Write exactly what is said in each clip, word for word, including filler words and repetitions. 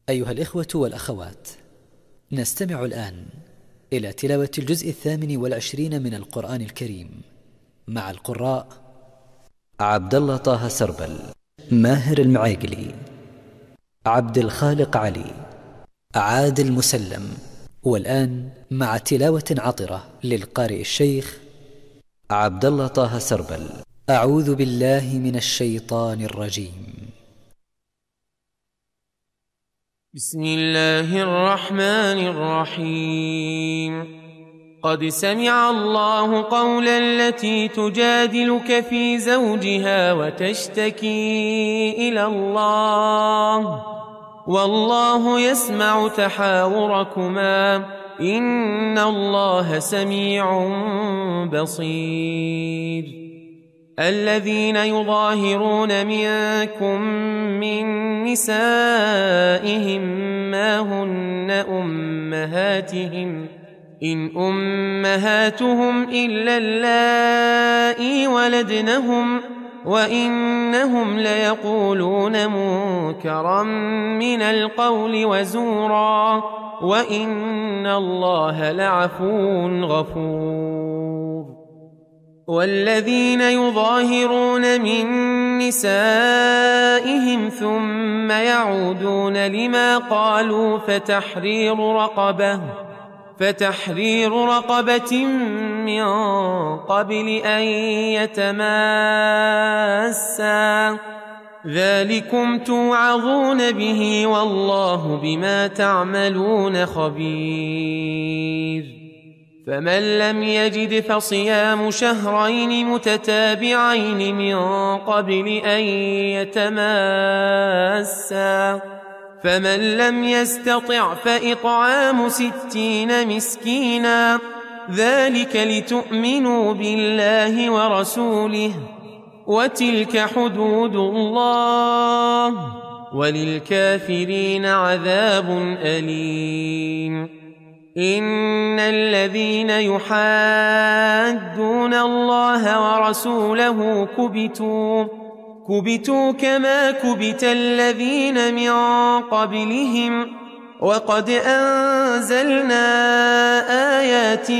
أيها الإخوة والأخوات، نستمع الآن إلى تلاوة الجزء الثامن والعشرين من القرآن الكريم مع القراء عبد الله طه سربل، ماهر المعيقلي، عبد الخالق علي، عادل مسلم. والآن مع تلاوة عطرة للقارئ الشيخ عبد الله طه سربل. أعوذ بالله من الشيطان الرجيم. بسم الله الرحمن الرحيم. قد سمع الله قول التي تجادلك في زوجها وتشتكي إلى الله والله يسمع تحاوركما إن الله سميع بصير. الذين يظاهرون منكم من نسائهم ما هن أمهاتهم إن أمهاتهم إلا اللائي ولدنهم وإنهم ليقولون منكرا من القول وزورا وإن الله لعفو غفور. والذين يظاهرون من نسائهم ثم يعودون لما قالوا فتحرير رقبة فتحرير رقبة من قبل أن يتماسا ذلكم توعظون به والله بما تعملون خبير. فمن لم يجد فصيام شهرين متتابعين من قبل أن يتماسا فمن لم يستطع فإطعام ستين مسكينا ذلك لتؤمنوا بالله ورسوله وتلك حدود الله وللكافرين عذاب أليم. إن الذين يحادون الله ورسوله كبتوا كبتوا كما كبت الذين من قبلهم وقد أنزلنا آيات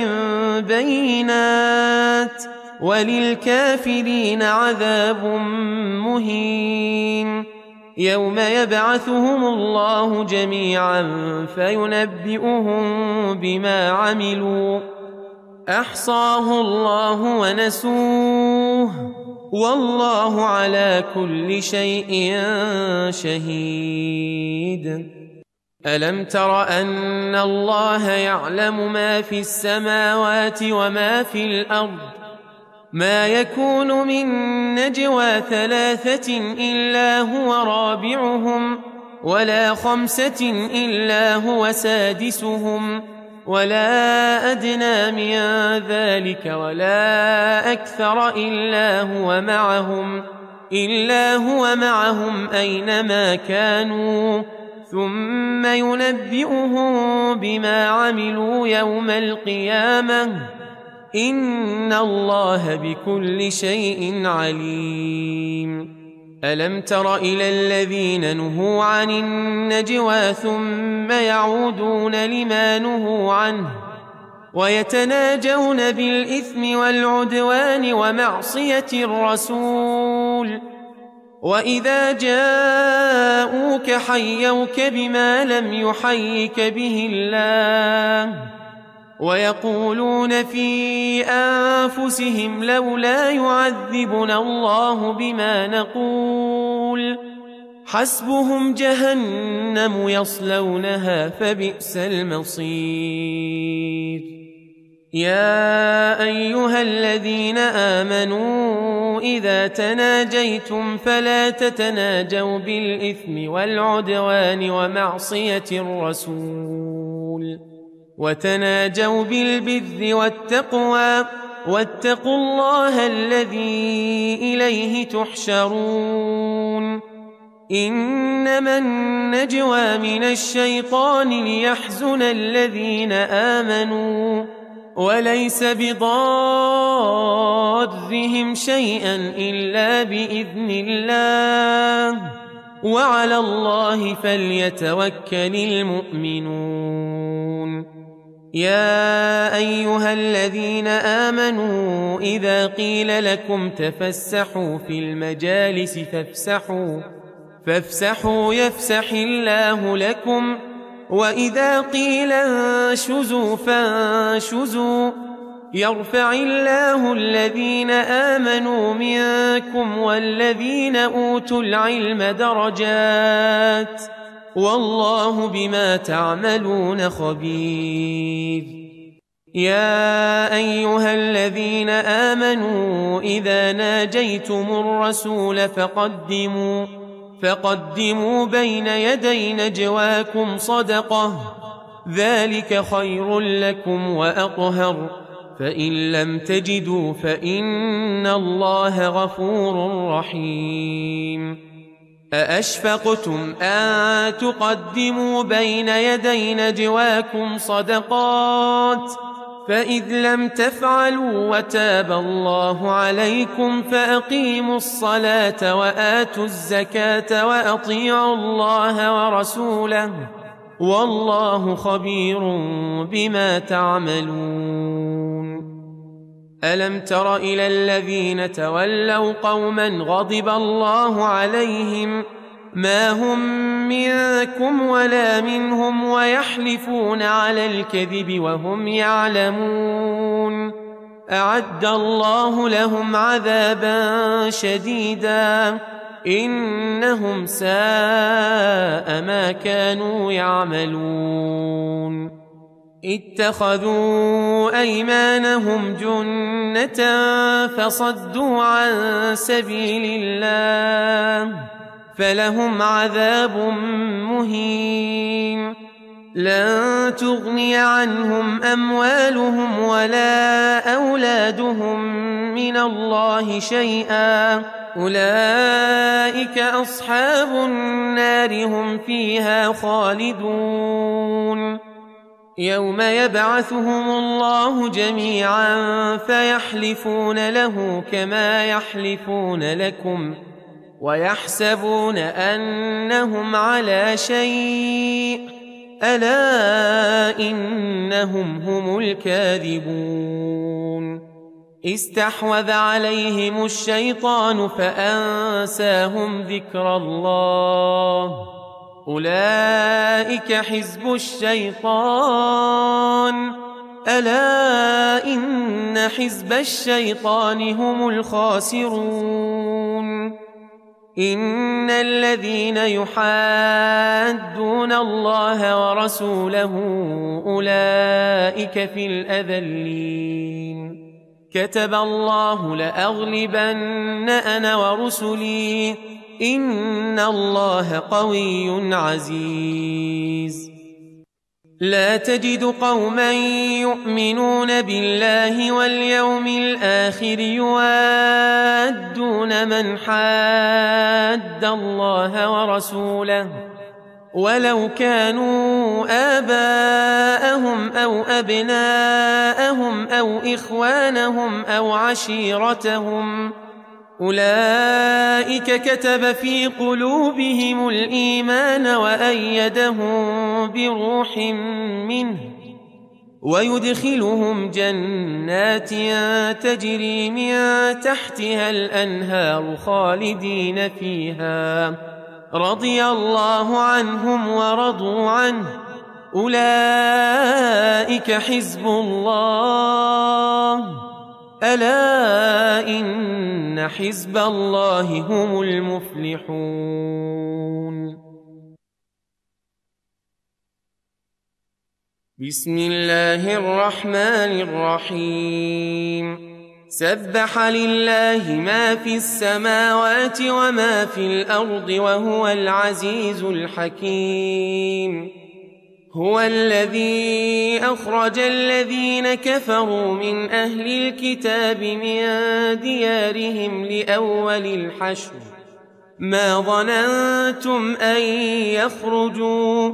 بينات وللكافرين عذاب مهين. يوم يبعثهم الله جميعا فينبئهم بما عملوا أحصاه الله ونسوه والله على كل شيء شهيد. ألم تر أن الله يعلم ما في السماوات وما في الأرض ما يكون من نجوى ثلاثة إلا هو رابعهم ولا خمسة إلا هو سادسهم ولا أدنى من ذلك ولا أكثر إلا هو معهم إلا هو معهم أينما كانوا ثم ينبئهم بما عملوا يوم القيامة إن الله بكل شيء عليم. ألم تر إلى الذين نهوا عن النجوى ثم يعودون لما نهوا عنه ويتناجون بالإثم والعدوان ومعصية الرسول وإذا جاءوك حيوك بما لم يحيك به الله ويقولون في أنفسهم لولا يعذبنا الله بما نقول حسبهم جهنم يصلونها فبئس المصير. يا أيها الذين آمنوا إذا تناجيتم فلا تتناجوا بالإثم والعدوان ومعصية الرسول وتناجوا بالبر والتقوى واتقوا الله الذي إليه تحشرون. إنما النجوى من الشيطان ليحزن الذين آمنوا وليس بضارهم شيئا إلا بإذن الله وعلى الله فليتوكل المؤمنون. يا أيها الذين آمنوا إذا قيل لكم تفسحوا في المجالس فافسحوا فافسحوا يفسح الله لكم، وإذا قيل انشزوا فانشزوا يرفع الله الذين آمنوا منكم والذين أوتوا العلم درجات، والله بما تعملون خبير. يا أيها الذين آمنوا إذا ناجيتم الرسول فقدموا فقدموا بين يدي نجواكم صدقة، ذلك خير لكم وأطهر، فإن لم تجدوا فإن الله غفور رحيم. أأشفقتم أن تقدموا بين يدي نجواكم صدقات، فإذ لم تفعلوا وتاب الله عليكم فأقيموا الصلاة وآتوا الزكاة وأطيعوا الله ورسوله، والله خبير بما تعملون. ألم تر إلى الذين تولوا قوما غضب الله عليهم ما هم منكم ولا منهم ويحلفون على الكذب وهم يعلمون، أعد الله لهم عذابا شديدا إنهم ساء ما كانوا يعملون. اتخذوا أيمانهم جنة فصدوا عن سبيل الله فلهم عذاب مهين. لن تغني عنهم أموالهم ولا أولادهم من الله شيئا، أولئك أصحاب النار هم فيها خالدون. يوم يبعثهم الله جميعا فيحلفون له كما يحلفون لكم ويحسبون أنهم على شيء، ألا إنهم هم الكاذبون. استحوذ عليهم الشيطان فأنساهم ذكر الله، أولئك حزب الشيطان، ألا إن حزب الشيطان هم الخاسرون. إن الذين يحادون الله ورسوله أولئك في الأذلين. كتب الله لأغلبن أنا ورسلي إن الله قوي عزيز. لا تجد قوما يؤمنون بالله واليوم الآخر يوادون من حاد الله ورسوله ولو كانوا آباءهم أو أبناءهم أو إخوانهم أو عشيرتهم، أولئك كتب في قلوبهم الإيمان وأيدهم بروح منه ويدخلهم جنات تجري من تحتها الأنهار خالدين فيها، رضي الله عنهم ورضوا عنه، أولئك حزب الله، ألا إن حزب الله هم المفلحون. بسم الله الرحمن الرحيم. سبح لله ما في السماوات وما في الأرض وهو العزيز الحكيم. هو الذي أخرج الذين كفروا من أهل الكتاب من ديارهم لأول الحشر ما ظننتم أن يخرجوا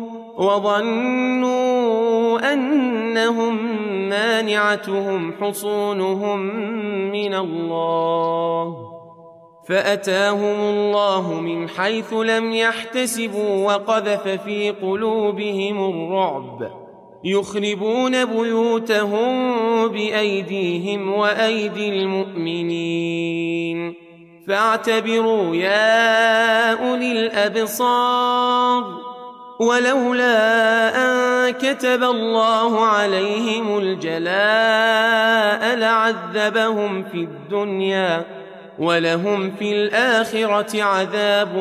وظنوا أنهم مانعتهم حصونهم من الله فأتاهم الله من حيث لم يحتسبوا وقذف في قلوبهم الرعب يخربون بيوتهم بأيديهم وأيدي المؤمنين فاعتبروا يا أولي الأبصار ولولا أن كتب الله عليهم الجلاء لعذبهم في الدنيا ولهم في الآخرة عذاب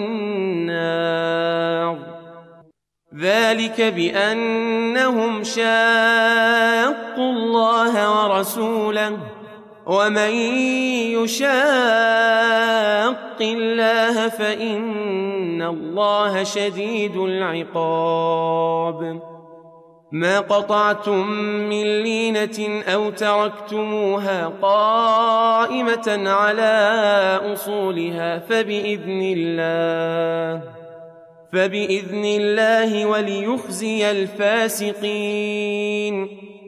النار ذلك بأنهم شاقوا الله ورسوله ومن يشاق الله فإن الله شديد العقاب ما قطعتم من لينة أو تركتموها قائمة على أصولها فبإذن الله فبإذن الله وليخزي الفاسقين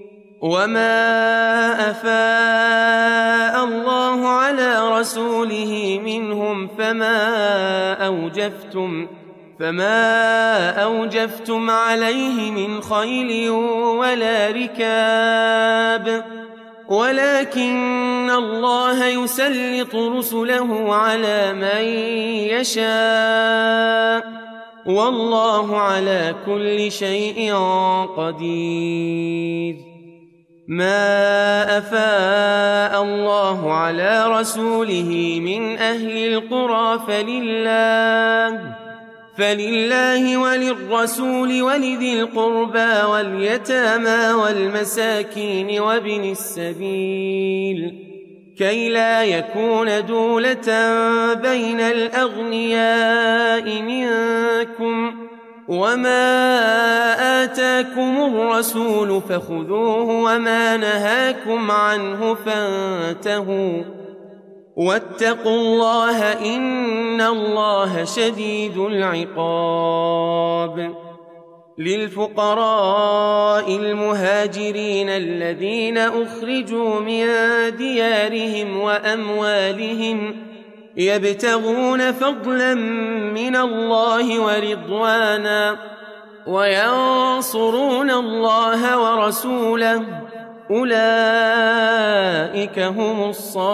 وما أفاء الله على رسوله منهم فما أوجفتم فما أوجفتم عليه من خيل ولا ركاب ولكن الله يسلط رسله على من يشاء والله على كل شيء قدير ما أفاء الله على رسوله من أهل القرى فلله فلله وللرسول ولذي القربى واليتامى والمساكين وابن السبيل كي لا يكون دولة بين الأغنياء منكم وما آتاكم الرسول فخذوه وما نهاكم عنه فانتهوا واتقوا الله إن الله شديد العقاب للفقراء المهاجرين الذين أخرجوا من ديارهم وأموالهم يبتغون فضلا من الله ورضوانا وينصرون الله ورسوله أولئك هم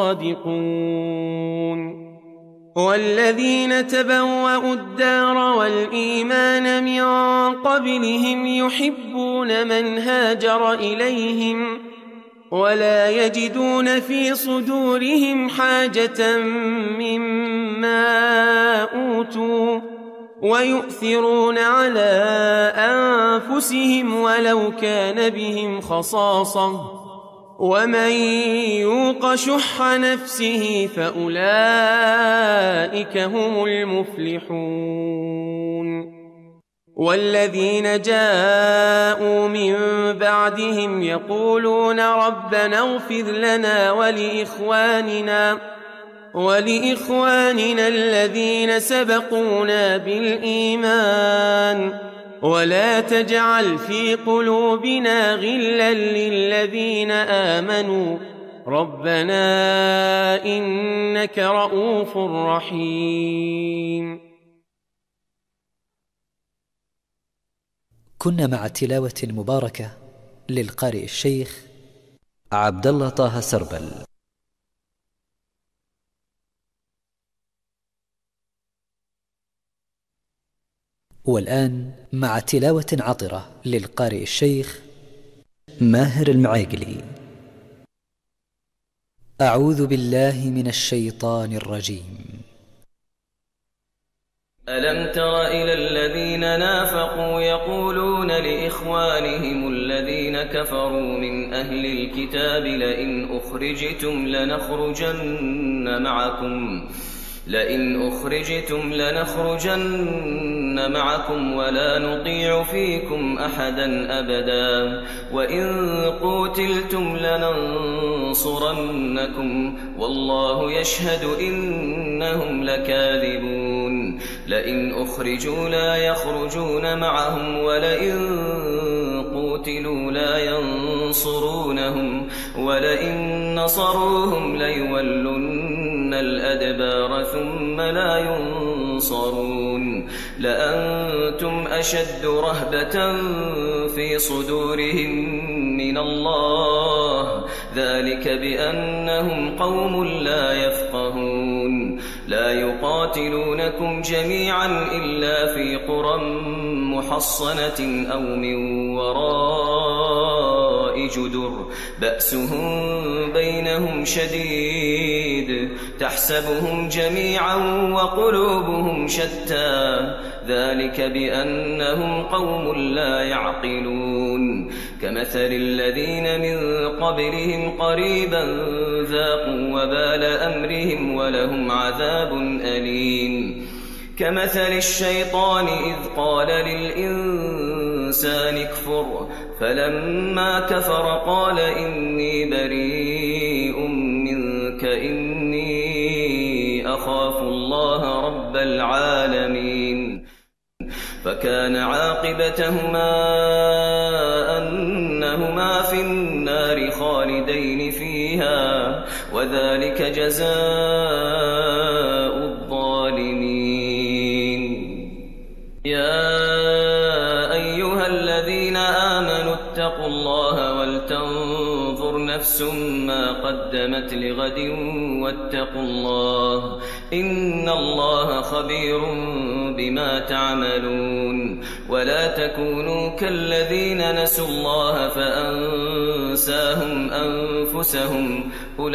الصادقون والذين تبوأوا الدار والإيمان من قبلهم يحبون من هاجر إليهم ولا يجدون في صدورهم حاجة مما أوتوا ويؤثرون على أنفسهم ولو كان بهم خصاصة ومن يوق شح نفسه فأولئك هم المفلحون والذين جاءوا من بعدهم يقولون ربنا اغفر لنا ولإخواننا ولإخواننا الذين سبقونا بالإيمان ولا تجعل في قلوبنا غلا للذين آمنوا ربنا إنك رؤوف رحيم. كنا مع التلاوة المباركة للقارئ الشيخ عبد الله طه سربل. والآن مع تلاوة عطرة للقارئ الشيخ ماهر المعيقلي. أعوذ بالله من الشيطان الرجيم. ألم تر إلى الذين نافقوا يقولون لإخوانهم الذين كفروا من أهل الكتاب لئن أخرجتم لنخرجن معكم لئن أخرجتم لنخرجن معكم ولا نطيع فيكم أحدا أبدا وإن قوتلتم لننصرنكم والله يشهد إنهم لكاذبون لئن أخرجوا لا يخرجون معهم ولئن قوتلوا لا ينصرونهم ولئن نصروهم ليولن ليولن الأدبار ثم لا ينصرون لأنتم أشد رهبة في صدورهم من الله ذلك بأنهم قوم لا يفقهون لا يقاتلونكم جميعا إلا في قرى محصنة أو من وراء جدر بأسهم بينهم شديد تحسبهم جميعا وقلوبهم شتى ذلك بأنهم قوم لا يعقلون كمثل الذين من قبلهم قريبا ذاقوا وبال أمرهم ولهم عذاب أليم كمثل الشيطان إذ قال للإنسان اكفر فلما كفر قال إني بريء منك إني أخاف الله رب العالمين فكان عاقبتهما أنهما في النار خالدين فيها وذلك جزاء الظالمين يا أيها الذين آمنوا اتقوا الله ولتنظر نفس ما قدمت لغد واتقوا الله إن الله خبير بما تعملون ولا تكونوا كالذين نسوا الله فأنساهم أنفسهم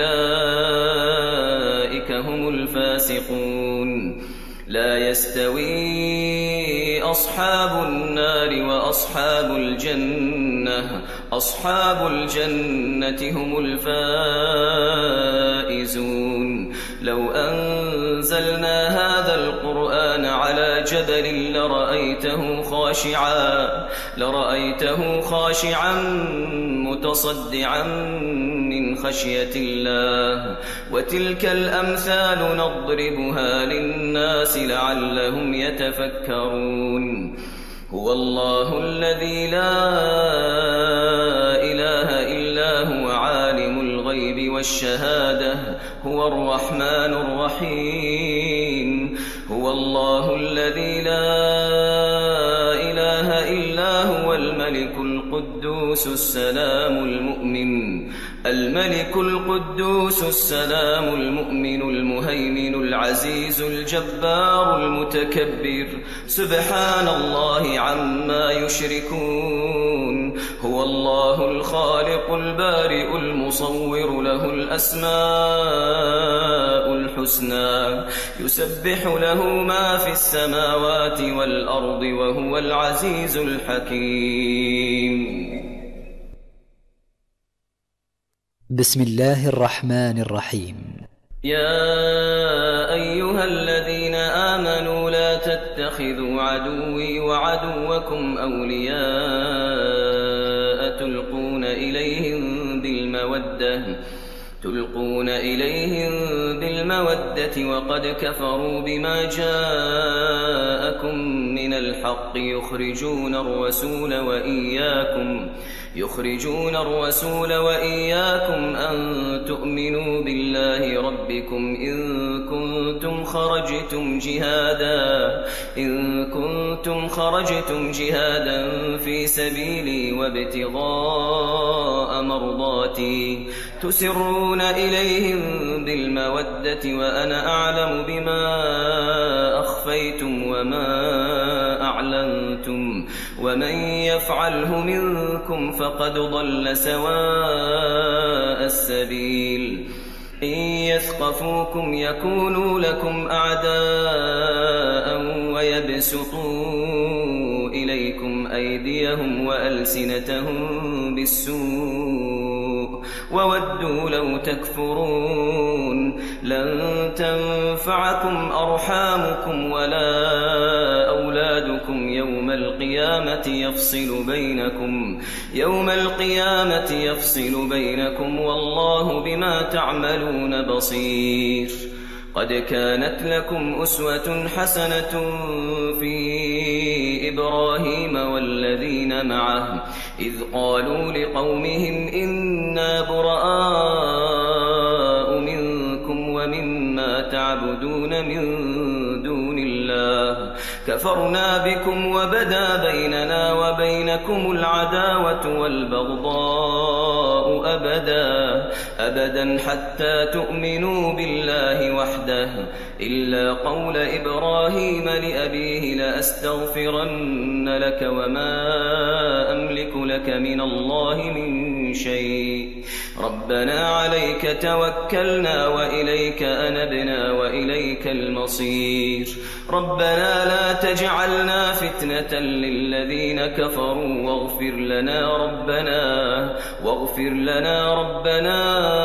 أولئك هم الفاسقون لا يستوي أصحاب النار وأصحاب الجنة أصحاب الجنة هم الفائزون لو أنزلنا هذا القرآن على جبل لرأيته خاشعا لرأيته خاشعا متصدعا من خشية الله وتلك الأمثال نضربها للناس لعلهم يتفكرون هو الله الذي لا إله إلا هو عالم الغيب والشهادة هو الرحمن الرحيم هو الله الذي لا إله إلا هو الملك القدوس السلام المؤمن الملك القدوس السلام المؤمن المهيمن العزيز الجبار المتكبر سبحان الله عما يشركون هو الله الخالق البارئ المصور له الأسماء الحسنى يسبح له ما في السماوات والأرض وهو العزيز الحكيم بسم الله الرحمن الرحيم يا أيها الذين آمنوا لا تتخذوا عدوي وعدوكم أولياء تلقون إليهم بالمودة تلقون إليهم بالمودة وقد كفروا بما جاءكم من الحق يخرجون الرسول وإياكم يخرجون الرسول وإياكم أن تؤمنوا بالله ربكم إن كنتم خرجتم جهادا إن كنتم خرجتم جهادا في سبيلي وابتغاء مرضاتي تسرون إليهم بالمودة وأنا أعلم بما أخفيتم وما أعلنتم ومن يفعله منكم فقد ضل سواء السبيل إن يثقفوكم يكونوا لكم أعداء ويبسطوا إليكم أيديهم وألسنتهم بالسوء وودوا لو تكفرون لن تنفعكم أرحامكم ولا أولادكم يوم القيامة يفصل بينكم يوم القيامة يفصل بينكم والله بما تعملون بصير قد كانت لكم أسوة حسنة في إبراهيم والذين معه إذ قالوا لقومهم إنا براء منكم ومما تعبدون من دون الله كفرنا بكم وبدا بيننا وبينكم العداوة والبغضاء أبدا أبدا حتى تؤمنوا بالله وحده إلا قول إبراهيم لأبيه لأستغفرن لك وما أملك لك من الله من شيء ربنا عليك توكلنا وإليك أنبنا وإليك المصير ربنا لا تجعلنا فتنة للذين كفروا واغفر لنا ربنا واغفر لنا ربنا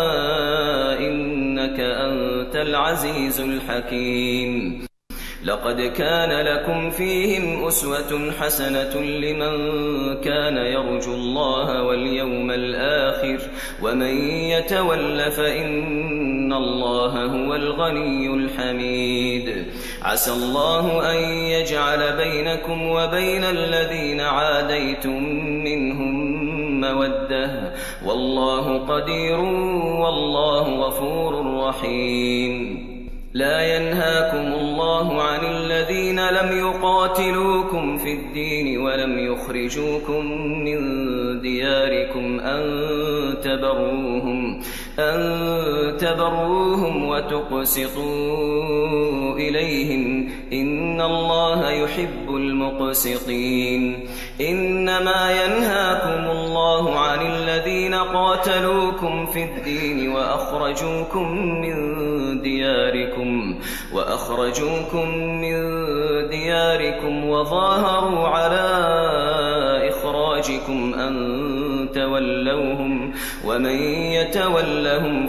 إنك أنت العزيز الحكيم لقد كان لكم فيهم أسوة حسنة لمن كان يرجو الله واليوم الآخر ومن يتول فإن الله هو الغني الحميد عسى الله أن يجعل بينكم وبين الذين عاديتم منهم مودة والله قدير والله غفور رحيم لا ينهاكم الله عن الذين لم يقاتلوكم في الدين ولم يخرجوكم من دياركم أن تبروهم أن تبروهم وتقسطوا إليهم إن الله يحب المقسطين إنما ينهاكم الله عن الذين قاتلوكم في الدين وأخرجوكم من دياركم وأخرجوكم من دياركم وظاهروا على إخراجكم أن تولوهم ومن يتولهم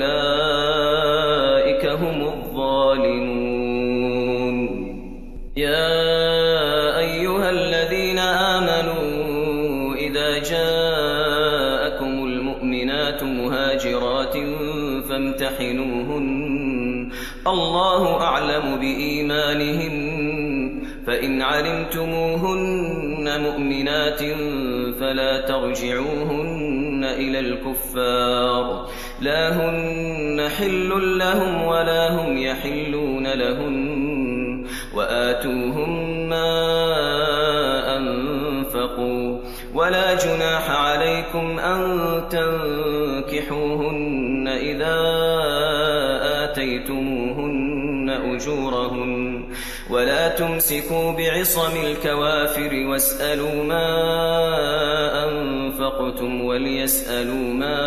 فأولئك هم الظالمون يا أيها الذين آمنوا إذا جاءكم المؤمنات مهاجرات فامتحنوهن الله أعلم بإيمانهن فإن علمتموهن مؤمنات فلا ترجعوهن إلى الكفار لا هن حل لهم ولا هم يحلون لهن وآتوهم ما أنفقوا ولا جناح عليكم أن تنكحوهن إذا آتيتموهن أجورهن ولا تمسكوا بعصم الكوافر واسألوا ما أنفقتم وليسألوا ما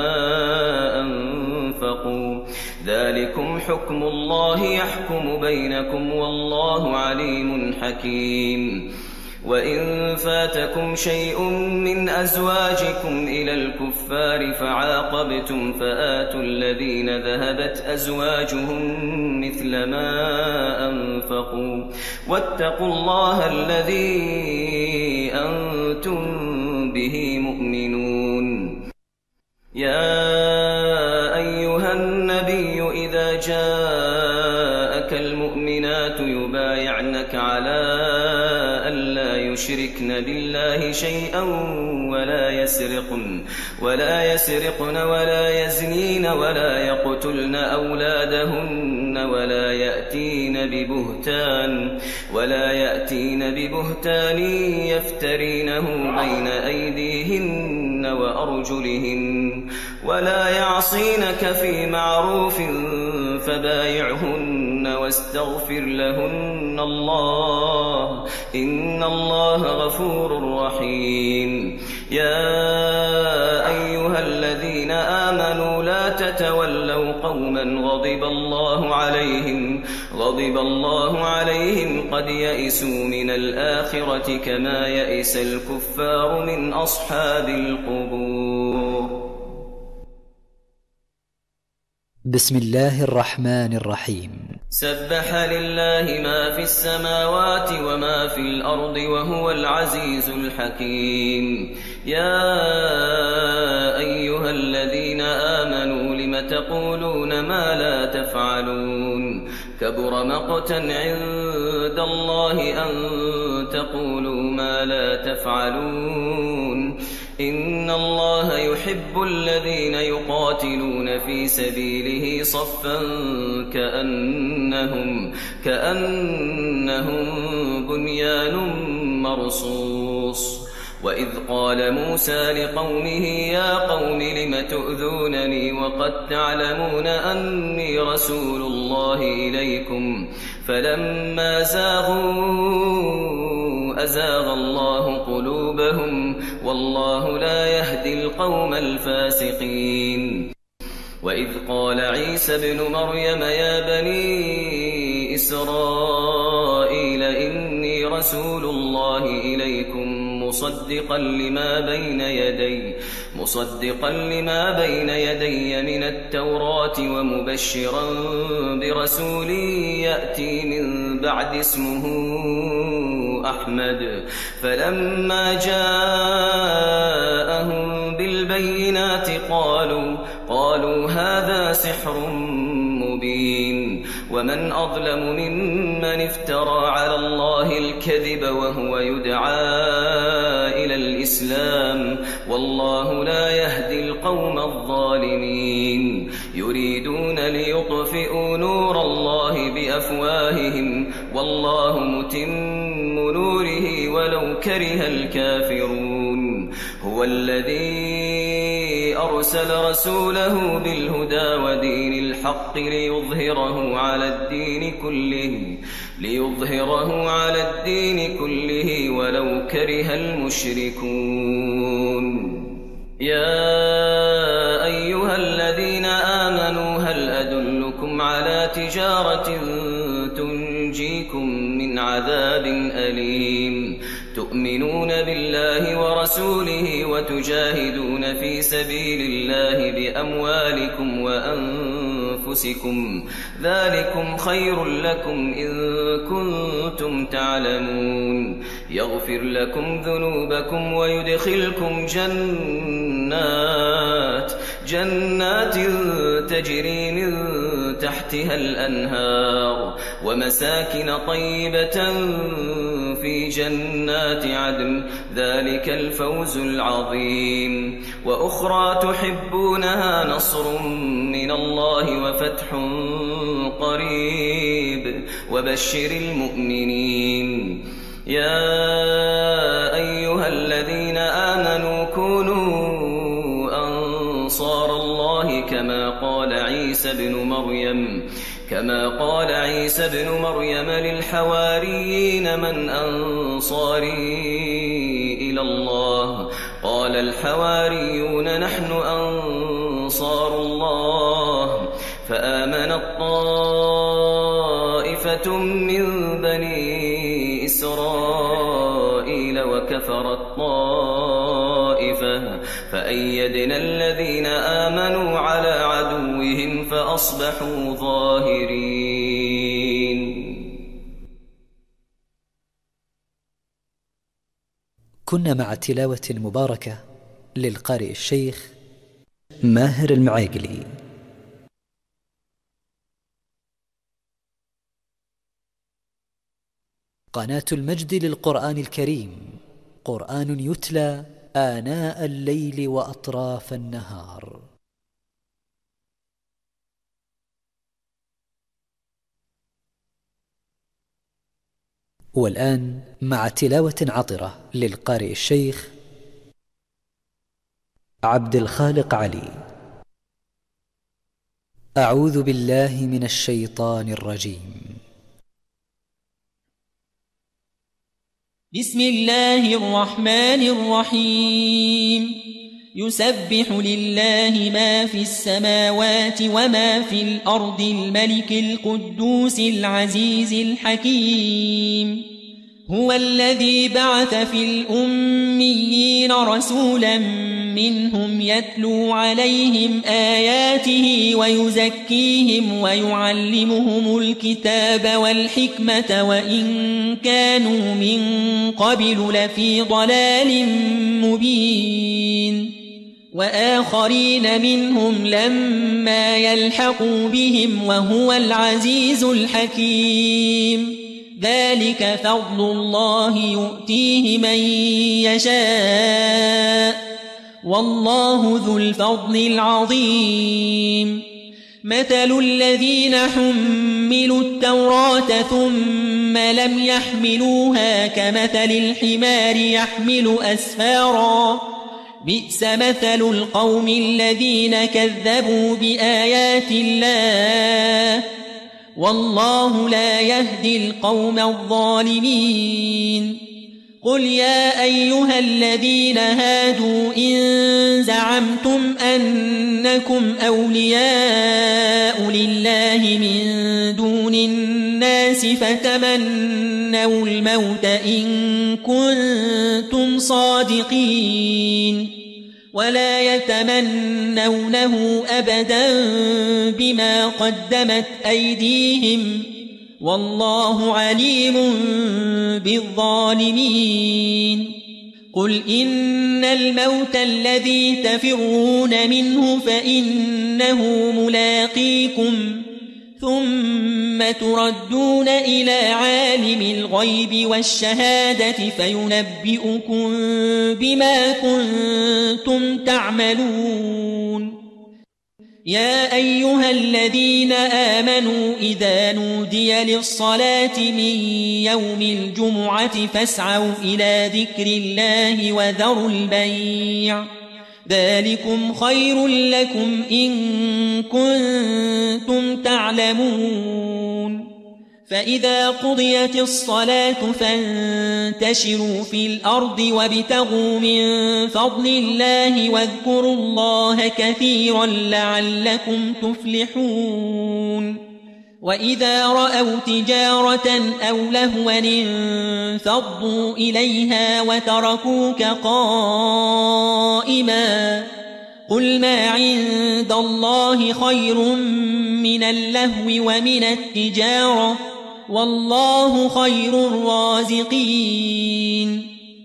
أنفقوا ذلكم حكم الله يحكم بينكم والله عليم حكيم وإن فاتكم شيء من أزواجكم إلى الكفار فعاقبتم فآتوا الذين ذهبت أزواجهم مثل ما أنفقوا واتقوا الله الذي أنتم به مؤمنون يا أيها النبي إذا جاءك المؤمنات يبايعنك على ألا يشركن بالله شيئا ولا يسرقن ولا يسرقن ولا يزنين ولا يقتلن أولادهن ولا يأتين ببهتان ولا يأتين ببهتان يفترينه بين أيديهن وأرجلهن ولا يعصينك في معروف فبايعهن واستغفر لهن الله إن الله غفور رحيم يا أيها الذين آمنوا لا تتولوا قوما غضب الله عليهم غضب الله عليهم قد يئسوا من الآخرة كما يئس الكفار من أصحاب القبور بسم الله الرحمن الرحيم سبح لله ما في السماوات وما في الأرض وهو العزيز الحكيم يا أيها الذين آمنوا لم تقولون ما لا تفعلون كبر مقتا عند الله أن تقولوا ما لا تفعلون إن الله يحب الذين يقاتلون في سبيله صفا كأنهم, كأنهم بنيان مرصوص. وإذ قال موسى لقومه يا قوم لم تؤذونني وقد تعلمون أني رسول الله إليكم فلما زاغوا أزاغ الله قلوبهم والله لا يهدي القوم الفاسقين. وإذ قال عيسى ابن مريم يا بني إسرائيل إني رسول الله إليكم مصدقا لما بين يدي مصدقا لما بين يدي من التوراة ومبشرا برسول يأتي من بعد اسمه أحمد. فلما جاءهم بالبينات قالوا قالوا هذا سحر مبين. ومن أظلم ممن افترى على الله الكذب وهو يدعى إلى الإسلام والله لا يهدي القوم الظالمين. يريدون ليطفئوا نور الله بأفواههم والله متم نوره ولو كره الكافرون. هو الذي أرسل رسوله بالهدى ودين الحق ليظهره على الدين كله ليظهره على الدين كله ولو كره المشركون. يا أيها الذين آمنوا هل أدلكم على تجارة تنجيكم من عذاب أليم تؤمنون بالله ورسوله وتجاهدون في سبيل الله بأموالكم وأنفسكم ذلكم خير لكم إن كنتم تعلمون. يغفر لكم ذنوبكم ويدخلكم جنات جنات تجري من تحتها الأنهار ومساكن طيبة في جنات عدن ذلك الفوز العظيم. وأخرى تحبونها نصر من الله وفتح قريب وبشر المؤمنين. يا أيها الذين آمنوا كونوا أنصار الله كما قال عيسى ابن مريم كما قال عيسى ابن مريم للحواريين من أنصاري إلى الله قال الحواريون نحن أنصار الله. فآمنت طائفة من بني إسرائيل وكفرت طائفة فأيدنا الذين آمنوا على عدوهم فأصبحوا ظاهرين. كنا مع التلاوة المباركة للقارئ الشيخ ماهر المعيقلي. قناة المجد للقرآن الكريم، قرآن يتلى آناء الليل وأطراف النهار. والآن مع تلاوة عطرة للقارئ الشيخ عبد الخالق علي. أعوذ بالله من الشيطان الرجيم. بسم الله الرحمن الرحيم. يسبح لله ما في السماوات وما في الأرض الملك القدوس العزيز الحكيم. هو الذي بعث في الأميين رسولا منهم يتلو عليهم آياته ويزكيهم ويعلمهم الكتاب والحكمة وإن كانوا من قبل لفي ضلال مبين. وآخرين منهم لما يلحقوا بهم وهو العزيز الحكيم. ذلك فضل الله يؤتيه من يشاء والله ذو الفضل العظيم مثل الذين حملوا التوراة ثم لم يحملوها كمثل الحمار يحمل أسفارا بئس مثل القوم الذين كذبوا بآيات الله والله لا يهدي القوم الظالمين قل يا أيها الذين هادوا إن زعمتم أنكم أولياء لله من دون الناس فتمنوا الموت إن كنتم صادقين ولا يتمنونه أبدا بما قدمت أيديهم والله عليم بالظالمين قل إن الموت الذي تفرون منه فإنه ملاقيكم ثم تردون إلى عالم الغيب والشهادة فينبئكم بما كنتم تعملون يا أيها الذين آمنوا إذا نودي للصلاة من يوم الجمعة فاسعوا إلى ذكر الله وذروا البيع ذلكم خير لكم إن كنتم تعلمون فإذا قضيت الصلاة فانتشروا في الأرض وابتغوا من فضل الله واذكروا الله كثيرا لعلكم تفلحون وإذا رأوا تجارة أو لهوا انفضوا إليها وتركوك قائما قل ما عند الله خير من اللهو ومن التجارة والله خير الرازقين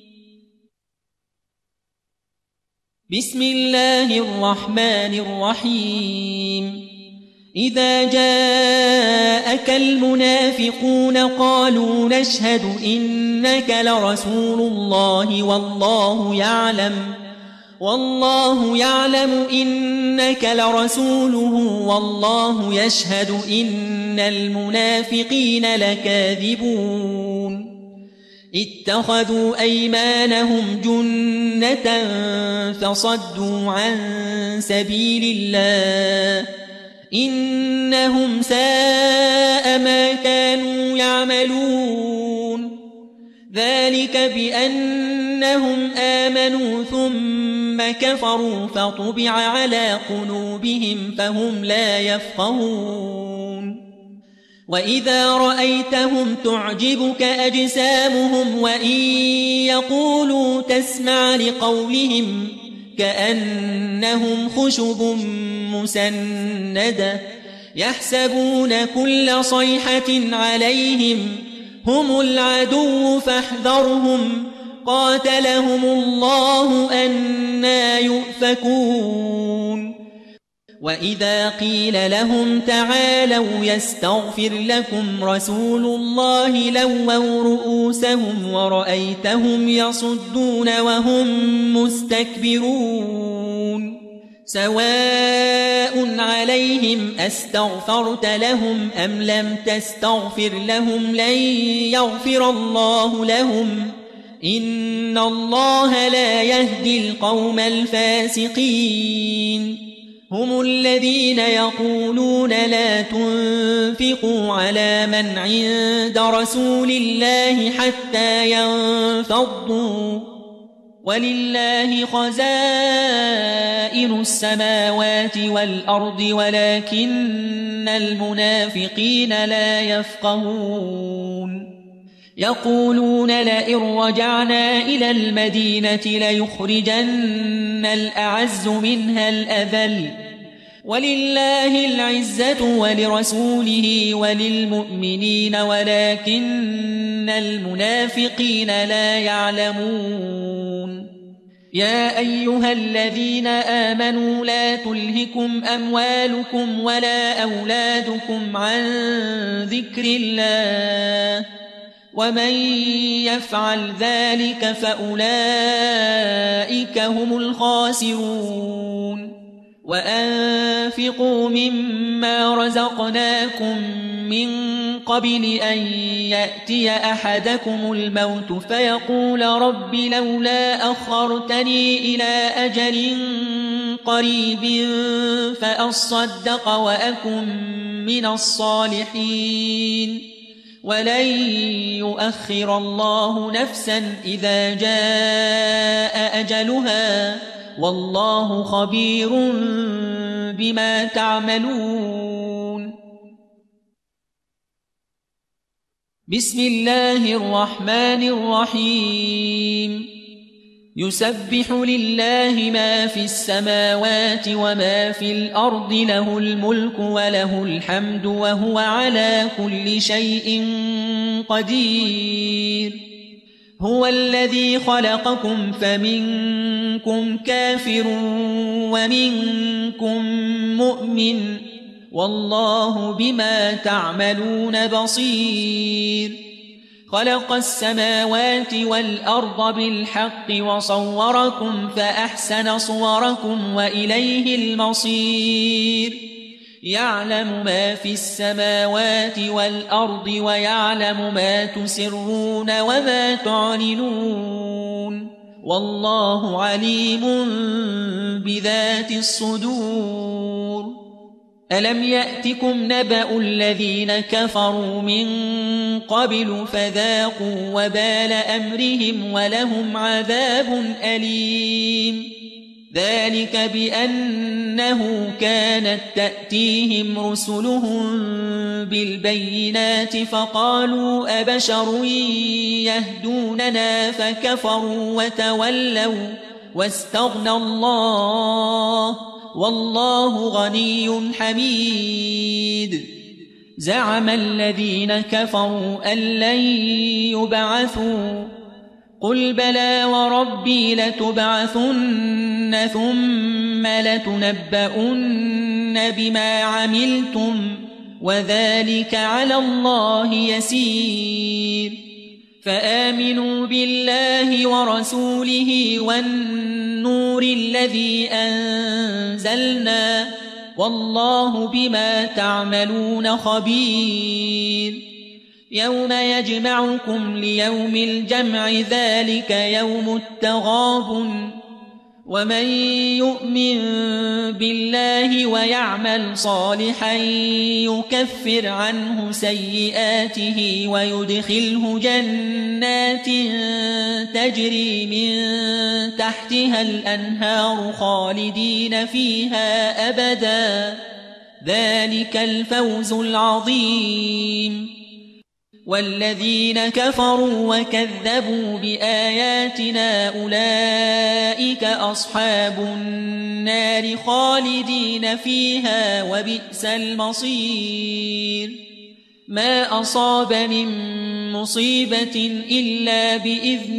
بسم الله الرحمن الرحيم إذا جاءك المنافقون قالوا نشهد إنك لرسول الله والله يعلم والله يعلم إنك لرسوله والله يشهد إن المنافقين لكاذبون اتخذوا أيمانهم جنة فصدوا عن سبيل الله إنهم ساء ما كانوا يعملون ذلك بأنهم آمنوا ثم كفروا فطبع على قلوبهم فهم لا يفقهون وإذا رأيتهم تعجبك أجسامهم وإن يقولوا تسمع لقولهم كأنهم خشب مسندة يحسبون كل صيحة عليهم هم العدو فاحذرهم قاتلهم الله أنى يؤفكون وإذا قيل لهم تعالوا يستغفر لكم رسول الله لووا رؤوسهم ورأيتهم يصدون وهم مستكبرون سواء عليهم أستغفرت لهم أم لم تستغفر لهم لن يغفر الله لهم إن الله لا يهدي القوم الفاسقين هم الذين يقولون لا تنفقوا على من عند رسول الله حتى ينفضوا ولله خزائن السماوات والأرض ولكن المنافقين لا يفقهون يقولون لئن رجعنا إلى المدينة ليخرجن الأعز منها الأذل ولله العزة ولرسوله وللمؤمنين ولكن المنافقين لا يعلمون يا أيها الذين آمنوا لا تلهكم أموالكم ولا أولادكم عن ذكر الله ومن يفعل ذلك فأولئك فأولئك هم الخاسرون وأنفقوا مما رزقناكم من قبل أن يأتي أحدكم الموت فيقول رب لولا أخرتني إلى أجل قريب فأصدق وأكن من الصالحين ولن يؤخر الله نفسا إذا جاء أجلها والله خبير بما تعملون. بسم الله الرحمن الرحيم. يسبح لله ما في السماوات وما في الأرض له الملك وله الحمد وهو على كل شيء قدير. هو الذي خلقكم فمنكم كافر ومنكم مؤمن والله بما تعملون بصير. خلق السماوات والأرض بالحق وصوركم فأحسن صوركم وإليه المصير. يعلم ما في السماوات والأرض ويعلم ما تسرون وما تعلنون والله عليم بذات الصدور. ألم يأتكم نبأ الذين كفروا من قبل فذاقوا وبال أمرهم ولهم عذاب أليم. ذلك بأنه كانت تأتيهم رسلهم بالبينات فقالوا أبشر يهدوننا فكفروا وتولوا واستغنى الله والله غني حميد. زعم الذين كفروا أن لن يبعثوا قل بلى وربي لتبعثن ثم لتنبؤن بما عملتم وذلك على الله يسير. فآمنوا بالله ورسوله والنور الذي أنزلنا والله بما تعملون خبير. يوم يجمعكم ليوم الجمع ذلك يوم التغابن ومن يؤمن بالله ويعمل صالحا يكفر عنه سيئاته ويدخله جنات تجري من تحتها الأنهار خالدين فيها أبدا ذلك الفوز العظيم. والذين كفروا وكذبوا بآياتنا أولئك أصحاب النار خالدين فيها وبئس المصير. ما أصاب من مصيبة إلا بإذن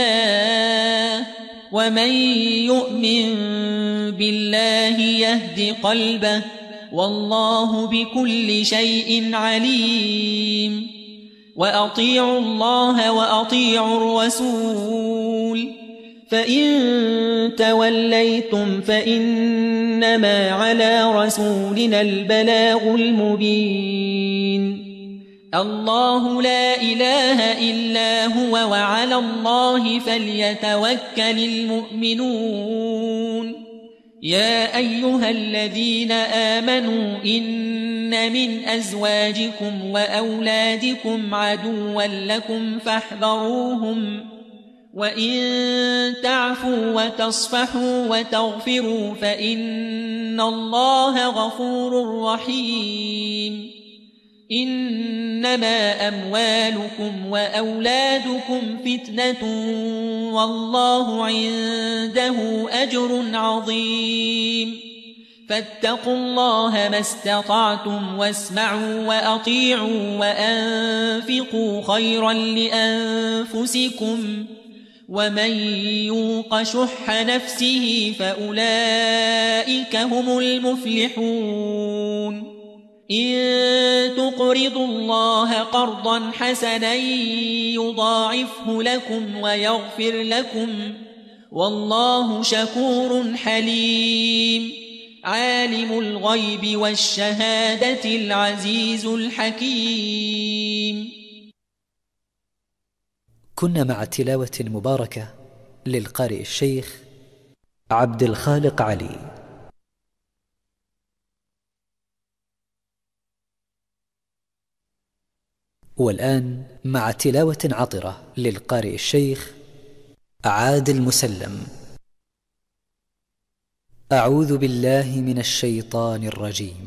الله ومن يؤمن بالله يهد قلبه والله بكل شيء عليم. وأطيعوا الله وأطيعوا الرسول فإن توليتم فإنما على رسولنا البلاغ المبين. الله لا إله إلا هو وعلى الله فليتوكل المؤمنون. يا أيها الذين آمنوا إن من أزواجكم وأولادكم عدوا لكم فاحذروهم وإن تعفوا وتصفحوا وتغفروا فإن الله غفور رحيم. إنما أموالكم وأولادكم فتنة والله عنده أجر عظيم. فاتقوا الله ما استطعتم واسمعوا وأطيعوا وأنفقوا خيرا لأنفسكم ومن يوق شح نفسه فأولئك هم المفلحون. إن تقرضوا الله قرضا حسنا يضاعفه لكم ويغفر لكم والله شكور حليم عالم الغيب والشهادة العزيز الحكيم. كنا مع تلاوة مباركة للقارئ الشيخ عبد الخالق علي. والآن مع تلاوة عطرة للقارئ الشيخ عادل مسلم. أعوذ بالله من الشيطان الرجيم.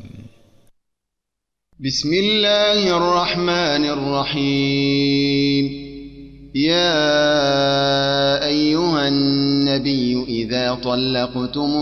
بسم الله الرحمن الرحيم. يا أيها النبي إذا طلقتم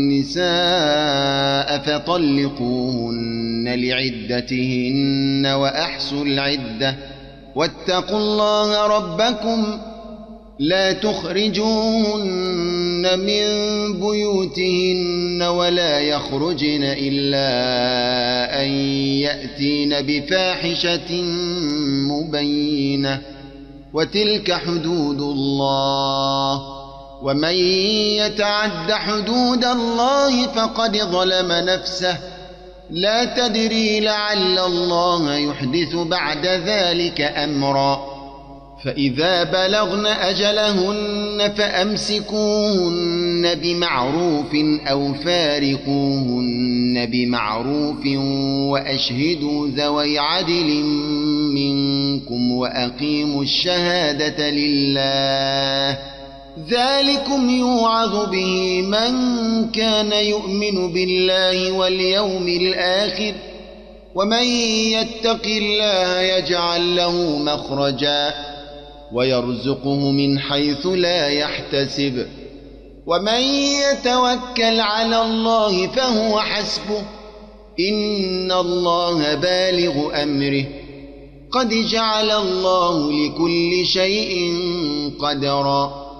النساء فطلقوهن لعدتهن وأحصوا العدة واتقوا الله ربكم لا تخرجوهن من بيوتهن ولا يخرجن إلا أن يأتين بفاحشة مبينة وتلك حدود الله ومن يتعد حدود الله فقد ظلم نفسه لا تدري لعل الله يحدث بعد ذلك أمرا. فإذا بلغن أجلهن فأمسكوهن بمعروف أو فارقوهن بمعروف وأشهدوا ذوي عدل منكم وأقيموا الشهادة لله ذلكم يوعظ به من كان يؤمن بالله واليوم الآخر ومن يتق الله يجعل له مخرجا ويرزقه من حيث لا يحتسب ومن يتوكل على الله فهو حسبه إن الله بالغ أمره قد جعل الله لكل شيء قدرا.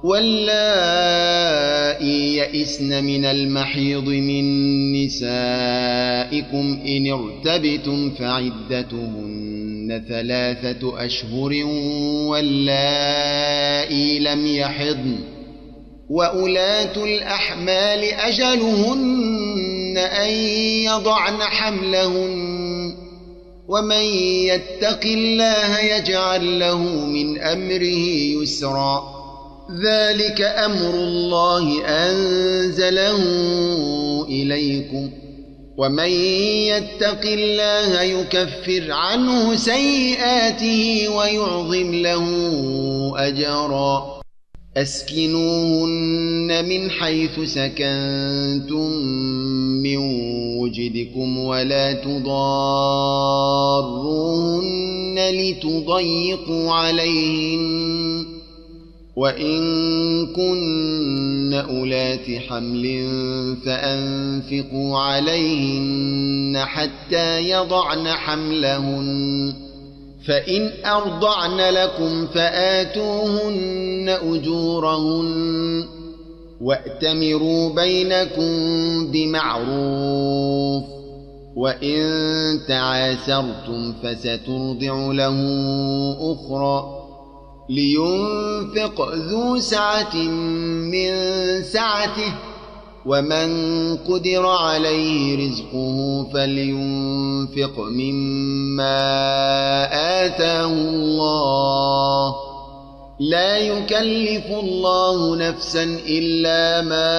واللائي يئسن من المحيض من نسائكم إن ارتبتم فعدتهن ثلاثة أشهر واللائي لم يحضن وأولاة الأحمال أجلهن أن يضعن حملهن ومن يتق الله يجعل له من أمره يسرا. ذلك أمر الله أنزله إليكم ومن يتق الله يكفر عنه سيئاته ويعظم له أجرا. أسكنوهن من حيث سكنتم من وجدكم ولا تضاروهن لتضيقوا عليهن وإن كن أولات حمل فأنفقوا عليهن حتى يضعن حملهن فإن أرضعن لكم فآتوهن أجورهن وأتمروا بينكم بمعروف وإن تعاسرتم فسترضع له أخرى لينفق ذو سعة من سعته ومن قدر عليه رزقه فلينفق مما آتاه الله لا يكلف الله نفسا إلا ما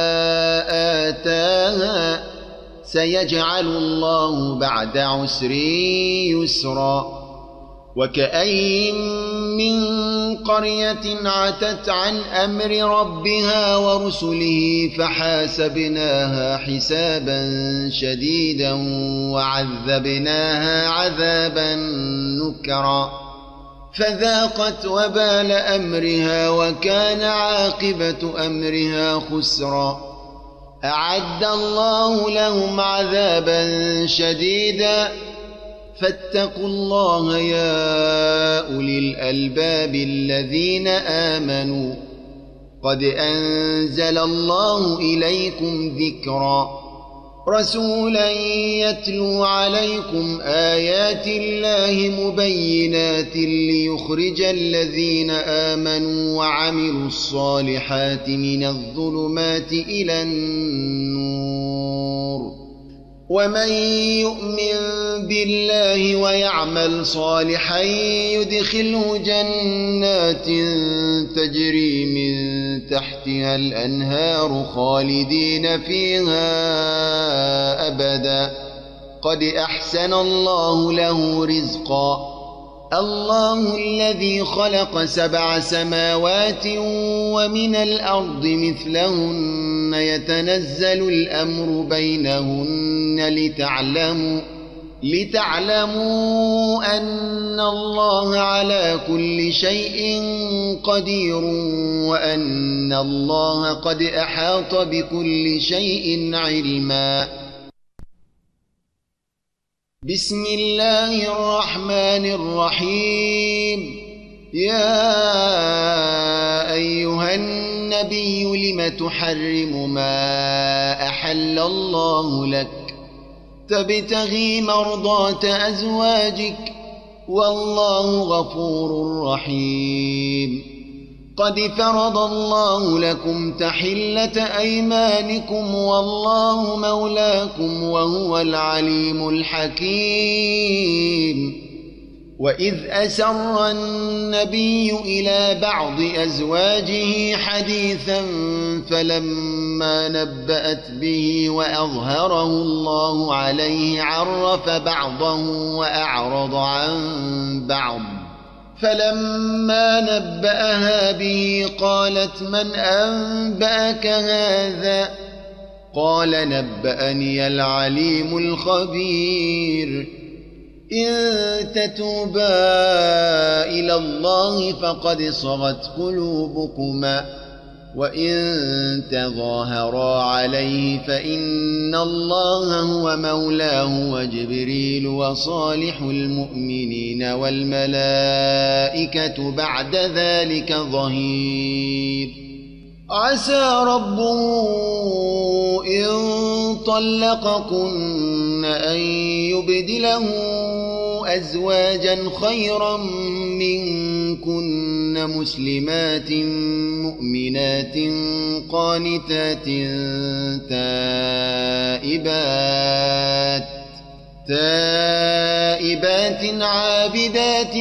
آتاها سيجعل الله بعد عسر يسرا. وكأين من قرية عتت عن أمر ربها ورسله فحاسبناها حسابا شديدا وعذبناها عذابا نكرا فذاقت وبال أمرها وكان عاقبة أمرها خسرا. أعد الله لهم عذابا شديدا فاتقوا الله يا أولي الألباب الذين آمنوا قد أنزل الله إليكم ذكرا. رسولا يتلو عليكم آيات الله مبينات ليخرج الذين آمنوا وعملوا الصالحات من الظلمات إلى النور ومن يؤمن بالله ويعمل صالحا يدخله جنات تجري من تحتها الأنهار خالدين فيها أبدا قد أحسن الله له رزقا الله الذي خلق سبع سماوات ومن الأرض مثلهن يتنزل الأمر بينهن لتعلموا لتعلموا أن الله على كل شيء قدير وأن الله قد أحاط بكل شيء علما. بسم الله الرحمن الرحيم. يا أيها النبي لم تحرم ما أحل الله لك تبتغي مرضات أزواجك والله غفور رحيم. قد فرض الله لكم تحلة أيمانكم والله مولاكم وهو العليم الحكيم. وإذ أسر النبي إلى بعض أزواجه حديثا فلما نبأت به وأظهره الله عليه عرف بعضه وأعرض عن بعض فلما نبأها به قالت من أنبأك هذا قال نبأني العليم الخبير. إن تتوبا إلى الله فقد صغت قلوبكما وإن تظاهرا عليه فإن الله هو مولاه وجبريل وصالح المؤمنين والملائكة بعد ذلك ظهير. عسى ربه إن طلقكن أن يبدله أزواجا خيرا منكن مسلمات مؤمنات قانتات تائبات تائبات عابدات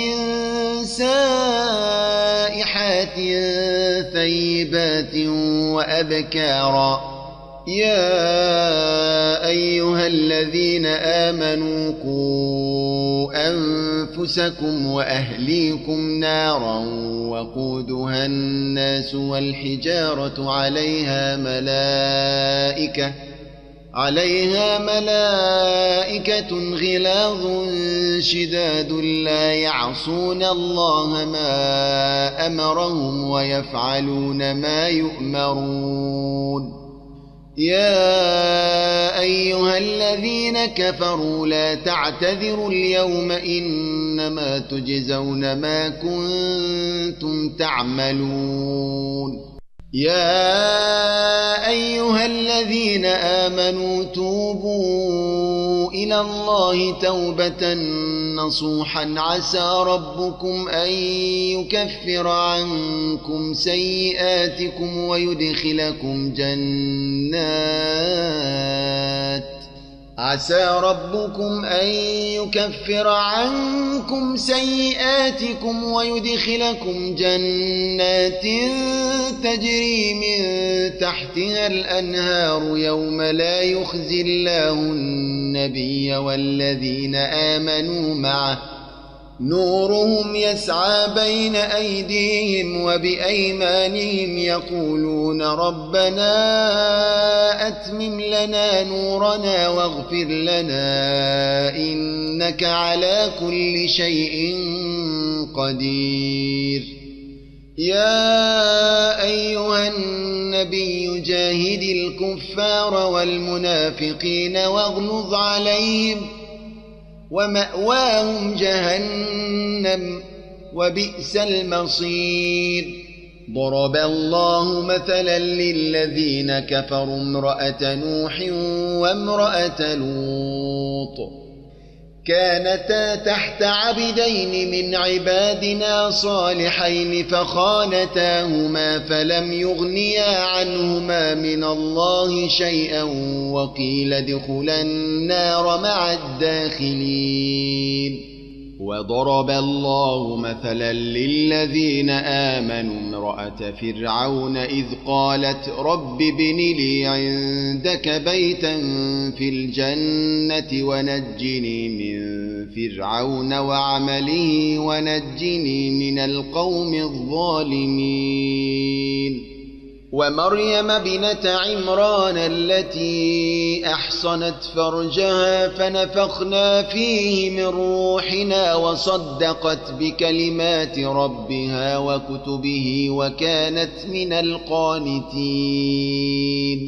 سائحات ثيبات وأبكارا. يا أيها الذين آمنوا قوا أنفسكم وأهليكم نارا وقودها الناس والحجارة عليها ملائكة عليها ملائكة غلاظ شداد لا يعصون الله ما أمرهم ويفعلون ما يؤمرون. يا أيها الذين كفروا لا تعتذروا اليوم إنما تجزون ما كنتم تعملون. يا أيها الذين آمنوا توبوا إلى الله توبة نصوحا عسى ربكم أن يكفر عنكم سيئاتكم ويدخلكم جنات عسى ربكم أن يكفر عنكم سيئاتكم ويدخلكم جنات تجري من تحتها الأنهار يوم لا يخزي الله النبي والذين آمنوا معه نورهم يسعى بين أيديهم وبأيمانهم يقولون ربنا أتمم لنا نورنا واغفر لنا إنك على كل شيء قدير. يا أيها النبي جاهد الكفار والمنافقين واغلظ عليهم ومأواهم جهنم وبئس المصير. ضرب الله مثلا للذين كفروا امرأة نوح وامرأة لوط كانتا تحت عبدين من عبادنا صالحين فخانتاهما فلم يغنيا عنهما من الله شيئا وقيل ادخلا النار مع الداخلين. وضرب الله مثلا للذين آمنوا امرأة فرعون إذ قالت رب ابن لي عندك بيتا في الجنة ونجني من فرعون وعمله ونجني من القوم الظالمين. ومريم بنت عمران التي أحصنت فرجها فنفخنا فيه من روحنا وصدقت بكلمات ربها وكتبه وكانت من القانتين.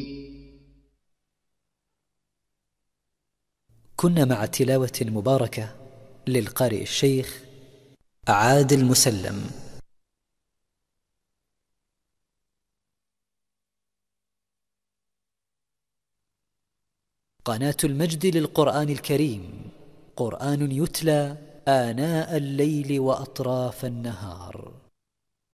كنا مع تلاوة مباركة للقارئ الشيخ عادل مسلم. قناة المجد للقرآن الكريم، قرآن يتلى آناء الليل وأطراف النهار.